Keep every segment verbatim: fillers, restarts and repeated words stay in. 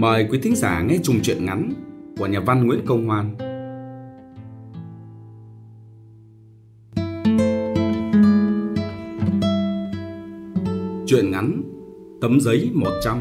Mời quý thính giả nghe chung truyện ngắn của nhà văn Nguyễn Công Hoan. Truyện ngắn Tấm giấy một trăm.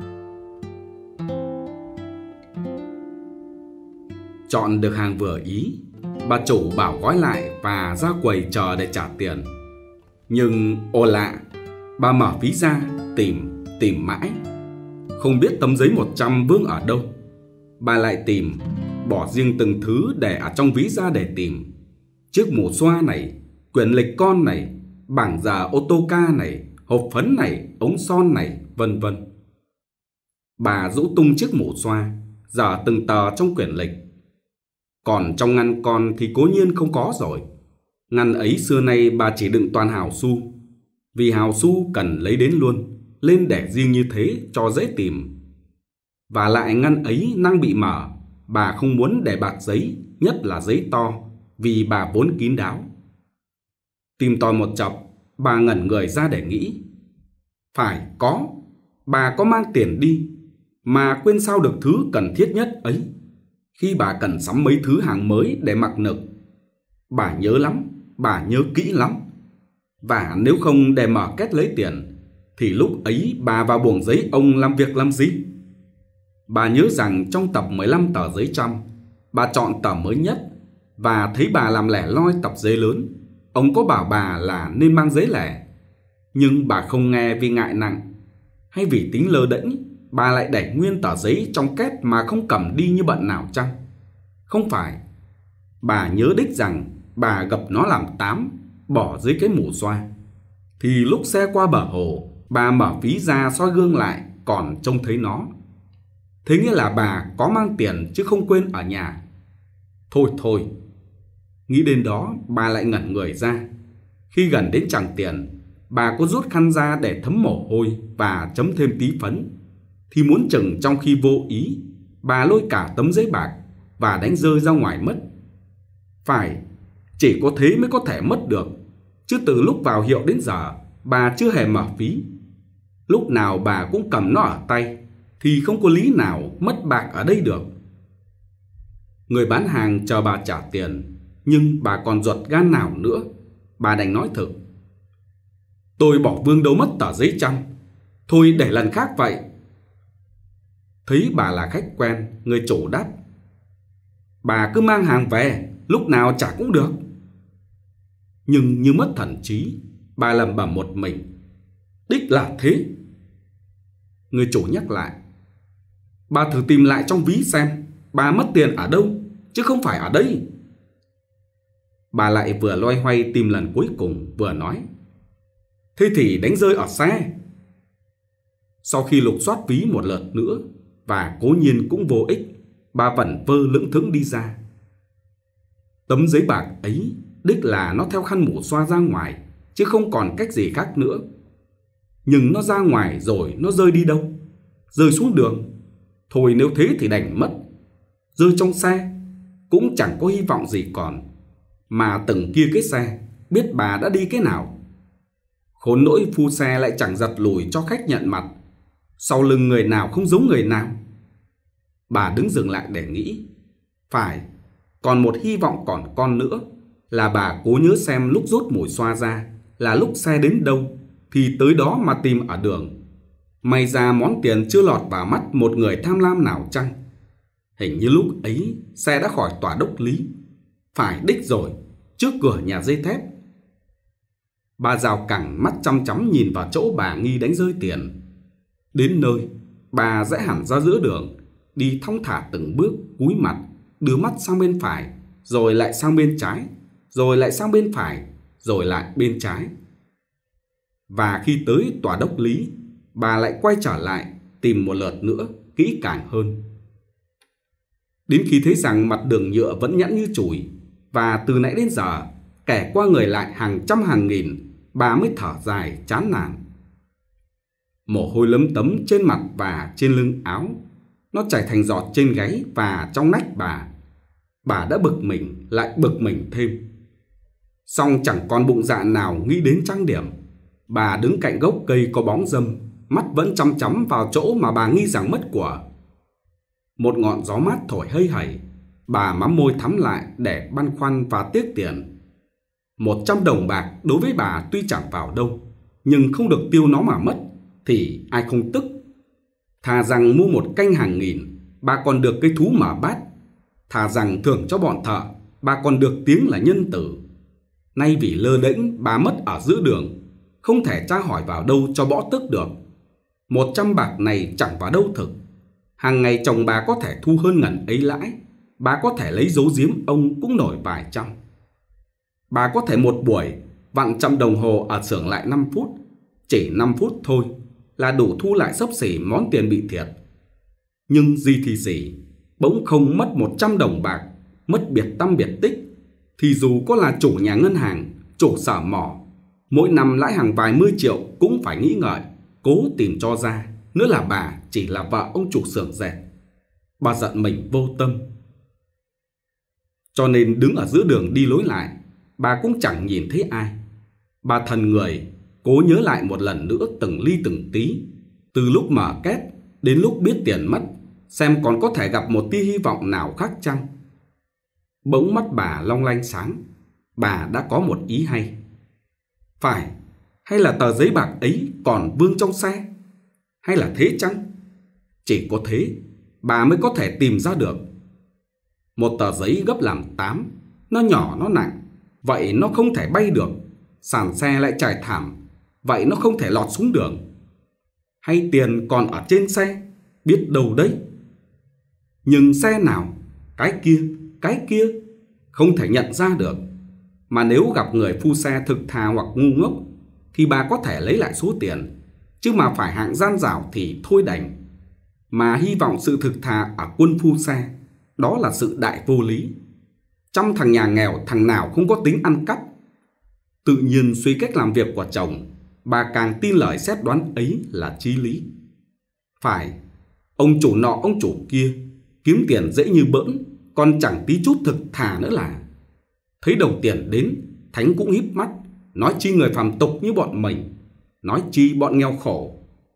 Chọn được hàng vừa ý, bà chủ bảo gói lại và ra quầy chờ để trả tiền. Nhưng ồ lạ, bà mở ví ra tìm, tìm mãi, không biết tấm giấy một trăm vương ở đâu. Bà lại tìm, bỏ riêng từng thứ để ở trong ví ra để tìm. Chiếc mũ xoa này, quyển lịch con này, bảng giờ ô tô ca này, hộp phấn này, ống son này, vân vân. Bà rũ tung chiếc mũ xoa, dở từng tờ trong quyển lịch. Còn trong ngăn con thì cố nhiên không có rồi. Ngăn ấy xưa nay bà chỉ đựng toàn hào xu, vì hào xu cần lấy đến luôn, lên để riêng như thế cho dễ tìm. Và lại ngăn ấy năng bị mở, bà không muốn để bạc giấy, nhất là giấy to, vì bà vốn kín đáo. Tìm tòi một chập, bà ngẩn người ra để nghĩ. Phải có, bà có mang tiền đi, mà quên sao được thứ cần thiết nhất ấy, khi bà cần sắm mấy thứ hàng mới để mặc nực. Bà nhớ lắm, bà nhớ kỹ lắm. Và nếu không để mở két lấy tiền, thì lúc ấy bà vào buồng giấy ông làm việc làm gì? Bà nhớ rằng trong tập mười lăm tờ giấy trăm, bà chọn tờ mới nhất, và thấy bà làm lẻ loi tập giấy lớn. Ông có bảo bà là nên mang giấy lẻ, nhưng bà không nghe vì ngại nặng, hay vì tính lơ đễnh, bà lại để nguyên tờ giấy trong két mà không cầm đi như bận nào chăng? Không phải. Bà nhớ đích rằng bà gập nó làm tám, bỏ dưới cái mũ xoa. Thì lúc xe qua bờ hồ, bà mở ví ra soi gương lại, còn trông thấy nó. Thế nghĩa là bà có mang tiền chứ không quên ở nhà. Thôi thôi, nghĩ đến đó bà lại ngẩn người ra. Khi gần đến chàng tiền, bà có rút khăn ra để thấm mồ hôi và chấm thêm tí phấn, thì muốn chừng trong khi vô ý, bà lôi cả tấm giấy bạc và đánh rơi ra ngoài mất. Phải, chỉ có thế mới có thể mất được, chứ từ lúc vào hiệu đến giờ bà chưa hề mở ví. Lúc nào bà cũng cầm nó ở tay, thì không có lý nào mất bạc ở đây được. Người bán hàng chờ bà trả tiền, nhưng bà còn ruột gan nào nữa. Bà đành nói thực: Tôi bỏ vương đâu mất tờ giấy trăm, thôi để lần khác vậy. Thấy bà là khách quen, người chủ đáp: Bà cứ mang hàng về, lúc nào trả cũng được. Nhưng như mất thần trí, bà lẩm bẩm một mình: Đích là thế. Người chủ nhắc lại: Bà thử tìm lại trong ví xem, bà mất tiền ở đâu, chứ không phải ở đây. Bà lại vừa loay hoay tìm lần cuối cùng, vừa nói: Thế thì đánh rơi ở xe. Sau khi lục soát ví một lượt nữa, và cố nhiên cũng vô ích, bà vẩn vơ lững thững đi ra. Tấm giấy bạc ấy đích là nó theo khăn mũ xoa ra ngoài, chứ không còn cách gì khác nữa. Nhưng nó ra ngoài rồi nó rơi đi đâu? Rơi xuống đường. Thôi nếu thế thì đành mất. Rơi trong xe cũng chẳng có hy vọng gì còn. Mà từng kia cái xe, biết bà đã đi cái nào. Khốn nỗi phu xe lại chẳng giật lùi cho khách nhận mặt. Sau lưng người nào không giống người nào. Bà đứng dừng lại để nghĩ. Phải, còn một hy vọng còn con nữa, là bà cố nhớ xem lúc rút mùi xoa ra là lúc xe đến đâu, thì tới đó mà tìm ở đường. May ra món tiền chưa lọt vào mắt một người tham lam nào chăng? Hình như lúc ấy xe đã khỏi tòa đốc lý. Phải đích rồi, trước cửa nhà dây thép. Bà rào cẳng mắt chăm chăm nhìn vào chỗ bà nghi đánh rơi tiền. Đến nơi, bà rẽ hẳn ra giữa đường, đi thong thả từng bước, cúi mặt, đưa mắt sang bên phải, rồi lại sang bên trái, rồi lại sang bên phải, rồi lại bên trái. Và khi tới tòa đốc lý, bà lại quay trở lại, tìm một lượt nữa, kỹ càng hơn. Đến khi thấy rằng mặt đường nhựa vẫn nhẵn như chùi, và từ nãy đến giờ kẻ qua người lại hàng trăm hàng nghìn, bà mới thở dài chán nản. Mồ hôi lấm tấm trên mặt và trên lưng áo, nó chảy thành giọt trên gáy và trong nách bà. Bà đã bực mình lại bực mình thêm. Song chẳng còn bụng dạ nào nghĩ đến trang điểm. Bà đứng cạnh gốc cây có bóng râm, mắt vẫn chăm chăm vào chỗ mà bà nghi rằng mất của. Một ngọn gió mát thổi hơi hẩy, bà mắm môi thắm lại để băn khoăn và tiếc tiền. Một trăm đồng bạc đối với bà tuy chẳng vào đâu, nhưng không được tiêu nó mà mất thì ai không tức. Thà rằng mua một canh hàng nghìn, bà còn được cái thú mở bát. Thà rằng thưởng cho bọn thợ, bà còn được tiếng là nhân tử. Nay vì lơ đễnh bà mất ở giữa đường, không thể tra hỏi vào đâu cho bỏ tức được. Một trăm bạc này chẳng vào đâu thực. Hàng ngày chồng bà có thể thu hơn ngần ấy lãi, bà có thể lấy dấu giếm ông cũng nổi vài trăm. Bà có thể một buổi vặn trăm đồng hồ ở xưởng lại năm phút, chỉ năm phút thôi là đủ thu lại xấp xỉ món tiền bị thiệt. Nhưng gì thì gì, bỗng không mất một trăm đồng bạc, mất biệt tăm biệt tích, thì dù có là chủ nhà ngân hàng, chủ sở mỏ, mỗi năm lãi hàng vài mươi triệu cũng phải nghĩ ngợi, cố tìm cho ra. Nữa là bà chỉ là vợ ông chủ xưởng dệt. Bà giận mình vô tâm. Cho nên đứng ở giữa đường đi lối lại, bà cũng chẳng nhìn thấy ai. Bà thần người, cố nhớ lại một lần nữa từng ly từng tí, từ lúc mở két đến lúc biết tiền mất, xem còn có thể gặp một tia hy vọng nào khác chăng. Bỗng mắt bà long lanh sáng, bà đã có một ý hay. Phải, hay là tờ giấy bạc ấy còn vương trong xe? Hay là thế chăng? Chỉ có thế bà mới có thể tìm ra được. Một tờ giấy gấp làm tám, nó nhỏ nó nặng, vậy nó không thể bay được. Sàn xe lại trải thảm, vậy nó không thể lọt xuống đường. Hay tiền còn ở trên xe, biết đâu đấy. Nhưng xe nào? Cái kia, cái kia, không thể nhận ra được. Mà nếu gặp người phu xe thực thà hoặc ngu ngốc thì bà có thể lấy lại số tiền, chứ mà phải hạng gian dảo thì thôi đành. Mà hy vọng sự thực thà ở quân phu xe, đó là sự đại vô lý. Trong thằng nhà nghèo, thằng nào không có tính ăn cắp. Tự nhiên suy cách làm việc của chồng, bà càng tin lời xét đoán ấy là chí lý. Phải, ông chủ nọ ông chủ kia kiếm tiền dễ như bỡn, còn chẳng tí chút thực thà nữa là. Thấy đồng tiền đến, Thánh cũng híp mắt, nói chi người phàm tục như bọn mình, nói chi bọn nghèo khổ.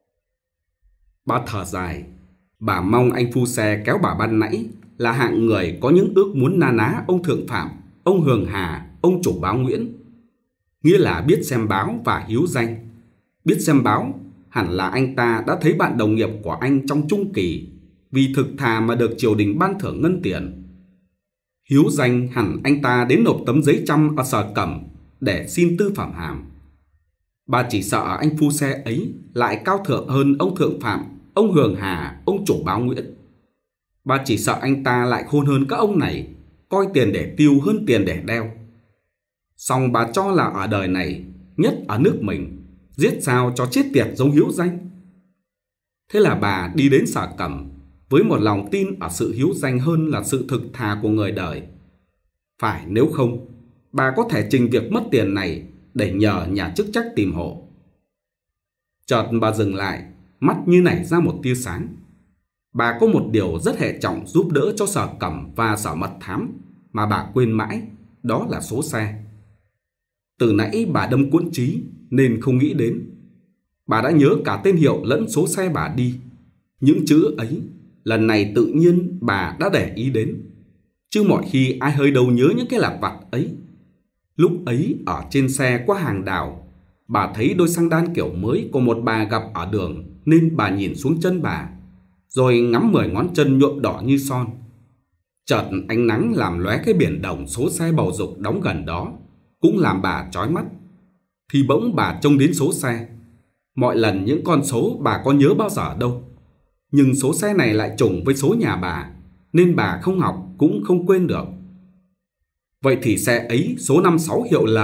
Bà thở dài, bà mong anh phu xe kéo bà ban nãy là hạng người có những ước muốn na ná ông Thượng Phạm, ông Hường Hà, ông chủ báo Nguyễn. Nghĩa là biết xem báo và hiếu danh. Biết xem báo hẳn là anh ta đã thấy bạn đồng nghiệp của anh trong trung kỳ vì thực thà mà được triều đình ban thưởng ngân tiền. Hiếu danh hẳn anh ta đến nộp tấm giấy trăm ở Sở Cẩm để xin tư phẩm hàm. Bà chỉ sợ anh phu xe ấy lại cao thượng hơn ông Thượng Phạm, ông Hường Hà, ông chủ báo Nguyễn. Bà chỉ sợ anh ta lại khôn hơn các ông này, coi tiền để tiêu hơn tiền để đeo. Song bà cho là ở đời này, nhất ở nước mình, giết sao cho chết tiệt giống hiếu danh. Thế là bà đi đến Sở Cẩm với một lòng tin ở sự hiếu danh hơn là sự thực thà của người đời. Phải, nếu không, bà có thể trình việc mất tiền này để nhờ nhà chức trách tìm hộ. Chợt bà dừng lại, mắt như nảy ra một tia sáng. Bà có một điều rất hệ trọng giúp đỡ cho Sở Cẩm và Sở Mật Thám mà bà quên mãi, đó là số xe. Từ nãy bà đâm cuốn trí nên không nghĩ đến. Bà đã nhớ cả tên hiệu lẫn số xe bà đi. Những chữ ấy lần này tự nhiên bà đã để ý đến, chứ mọi khi ai hơi đâu nhớ những cái lặt vặt ấy. Lúc ấy ở trên xe qua hàng đào, bà thấy đôi xăng đan kiểu mới của một bà gặp ở đường, nên bà nhìn xuống chân bà, rồi ngắm mười ngón chân nhuộm đỏ như son. Chợt ánh nắng làm lóe cái biển đồng số xe bầu dục đóng gần đó, cũng làm bà chói mắt. Thì bỗng bà trông đến số xe. Mọi lần những con số bà có nhớ bao giờ đâu, nhưng số xe này lại trùng với số nhà bà, nên bà không học cũng không quên được. Vậy thì xe ấy số năm sáu hiệu L.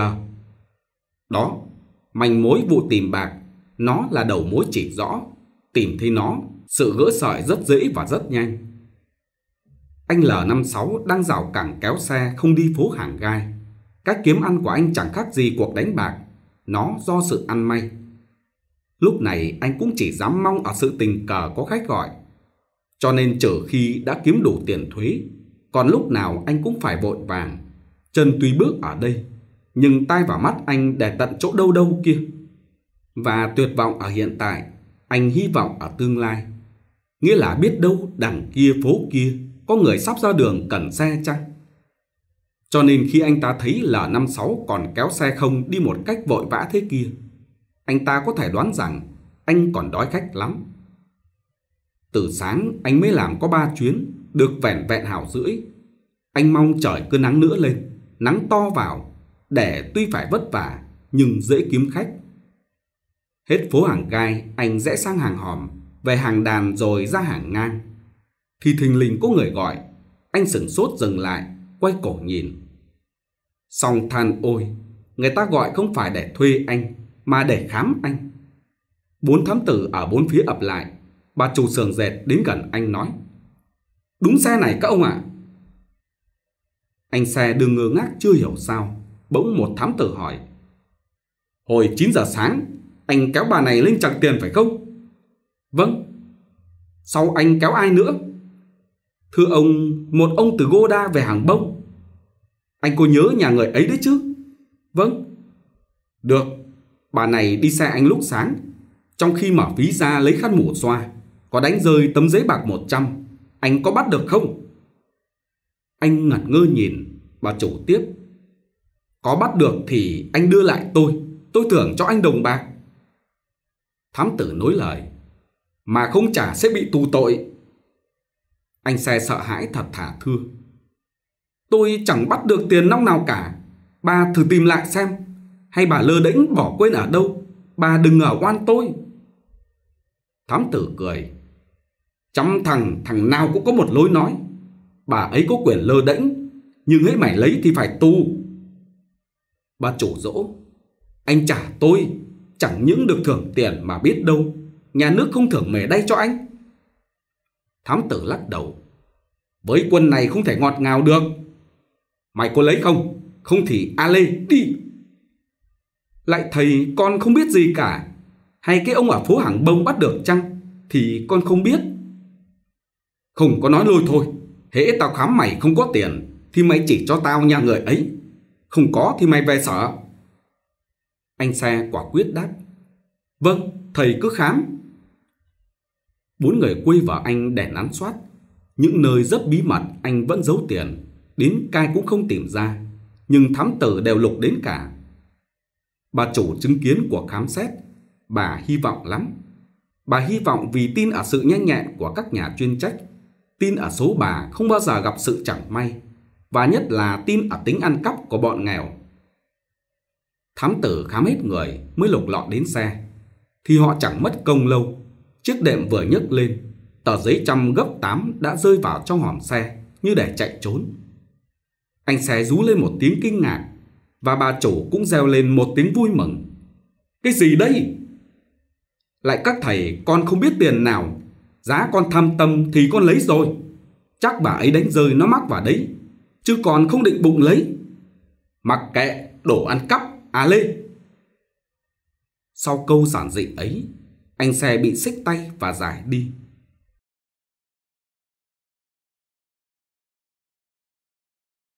Đó, manh mối vụ tìm bạc, nó là đầu mối chỉ rõ. Tìm thấy nó, sự gỡ sợi rất dễ và rất nhanh. Anh L năm sáu đang rào cẳng kéo xe không đi phố hàng gai. Cách kiếm ăn của anh chẳng khác gì cuộc đánh bạc, nó do sự ăn may. Lúc này anh cũng chỉ dám mong ở sự tình cờ có khách gọi. Cho nên trừ khi đã kiếm đủ tiền thuế, còn lúc nào anh cũng phải vội vàng. Chân tuy bước ở đây, nhưng tai vào mắt anh để tận chỗ đâu đâu kia. Và tuyệt vọng ở hiện tại, anh hy vọng ở tương lai. Nghĩa là biết đâu đằng kia phố kia có người sắp ra đường cần xe chăng? Cho nên khi anh ta thấy L năm sáu còn kéo xe không đi một cách vội vã thế kia, anh ta có thể đoán rằng anh còn đói khách lắm. Từ sáng anh mới làm có ba chuyến, được vẻn vẹn hào rưỡi. Anh mong trời cứ nắng nữa lên, nắng to vào, để tuy phải vất vả nhưng dễ kiếm khách. Hết phố hàng gai, anh rẽ sang hàng hòm, về hàng đàn rồi ra hàng ngang. Thì thình lình có người gọi. Anh sửng sốt dừng lại, quay cổ nhìn. Xong than ôi, người ta gọi không phải để thuê anh, mà để khám anh. Bốn thám tử ở bốn phía ập lại. Bà chủ xưởng dệt đến gần anh nói: Đúng xe này các ông ạ. Anh xe đừng ngơ ngác chưa hiểu sao. Bỗng một thám tử hỏi: Hồi chín giờ sáng anh kéo bà này lên chặt tiền phải không? Vâng. Sau anh kéo ai nữa? Thưa ông, một ông từ Goda về hàng bông. Anh có nhớ nhà người ấy đấy chứ? Vâng. Được. Bà này đi xe anh lúc sáng, trong khi mở ví ra lấy khăn mủ xoa, có đánh rơi tấm giấy bạc một trăm. Anh có bắt được không? Anh ngẩn ngơ nhìn. Bà chủ tiếp: Có bắt được thì anh đưa lại tôi, tôi thưởng cho anh đồng bạc. Thám tử nối lời: Mà không trả sẽ bị tù tội. Anh xe sợ hãi thật thà thưa: Tôi chẳng bắt được tiền nong nào cả. Bà thử tìm lại xem. Hay bà lơ đễnh bỏ quên ở đâu? Bà đừng ngờ oan tôi. Thám tử cười: Trăm thằng, thằng nào cũng có một lối nói. Bà ấy có quyền lơ đễnh, nhưng hễ mày lấy thì phải tù. Bà chủ dỗ: Anh trả tôi, chẳng những được thưởng tiền mà biết đâu nhà nước không thưởng mề đay cho anh. Thám tử lắc đầu: Với quân này không thể ngọt ngào được. Mày có lấy không? Không thì a lê đi. Lại thầy, con không biết gì cả. Hay cái ông ở phố hàng bông bắt được chăng? Thì con không biết. Không có nói lôi thôi. Hễ tao khám mày không có tiền thì mày chỉ cho tao nhà người ấy. Không có thì mày về sở. Anh xe quả quyết đáp: Vâng, thầy cứ khám. Bốn người quây vào anh để nắn soát. Những nơi rất bí mật anh vẫn giấu tiền, đến cai cũng không tìm ra, nhưng thám tử đều lục đến cả. Bà chủ chứng kiến cuộc khám xét. Bà hy vọng lắm. Bà hy vọng vì tin ở sự nhanh nhẹn của các nhà chuyên trách, tin ở số bà không bao giờ gặp sự chẳng may, và nhất là tin ở tính ăn cắp của bọn nghèo. Thám tử khám hết người mới lục lọi đến xe. Thì họ chẳng mất công lâu. Chiếc đệm vừa nhấc lên, tờ giấy trăm gấp tám đã rơi vào trong hòm xe như để chạy trốn. Anh xe rú lên một tiếng kinh ngạc, và bà chủ cũng reo lên một tiếng vui mừng: Cái gì đây? Lại các thầy, con không biết tiền nào. Giá con tham tâm thì con lấy rồi. Chắc bà ấy đánh rơi nó mắc vào đấy, chứ còn không định bụng lấy. Mặc kệ, đổ ăn cắp, à lê. Sau câu giản dị ấy, anh xe bị xích tay và giải đi.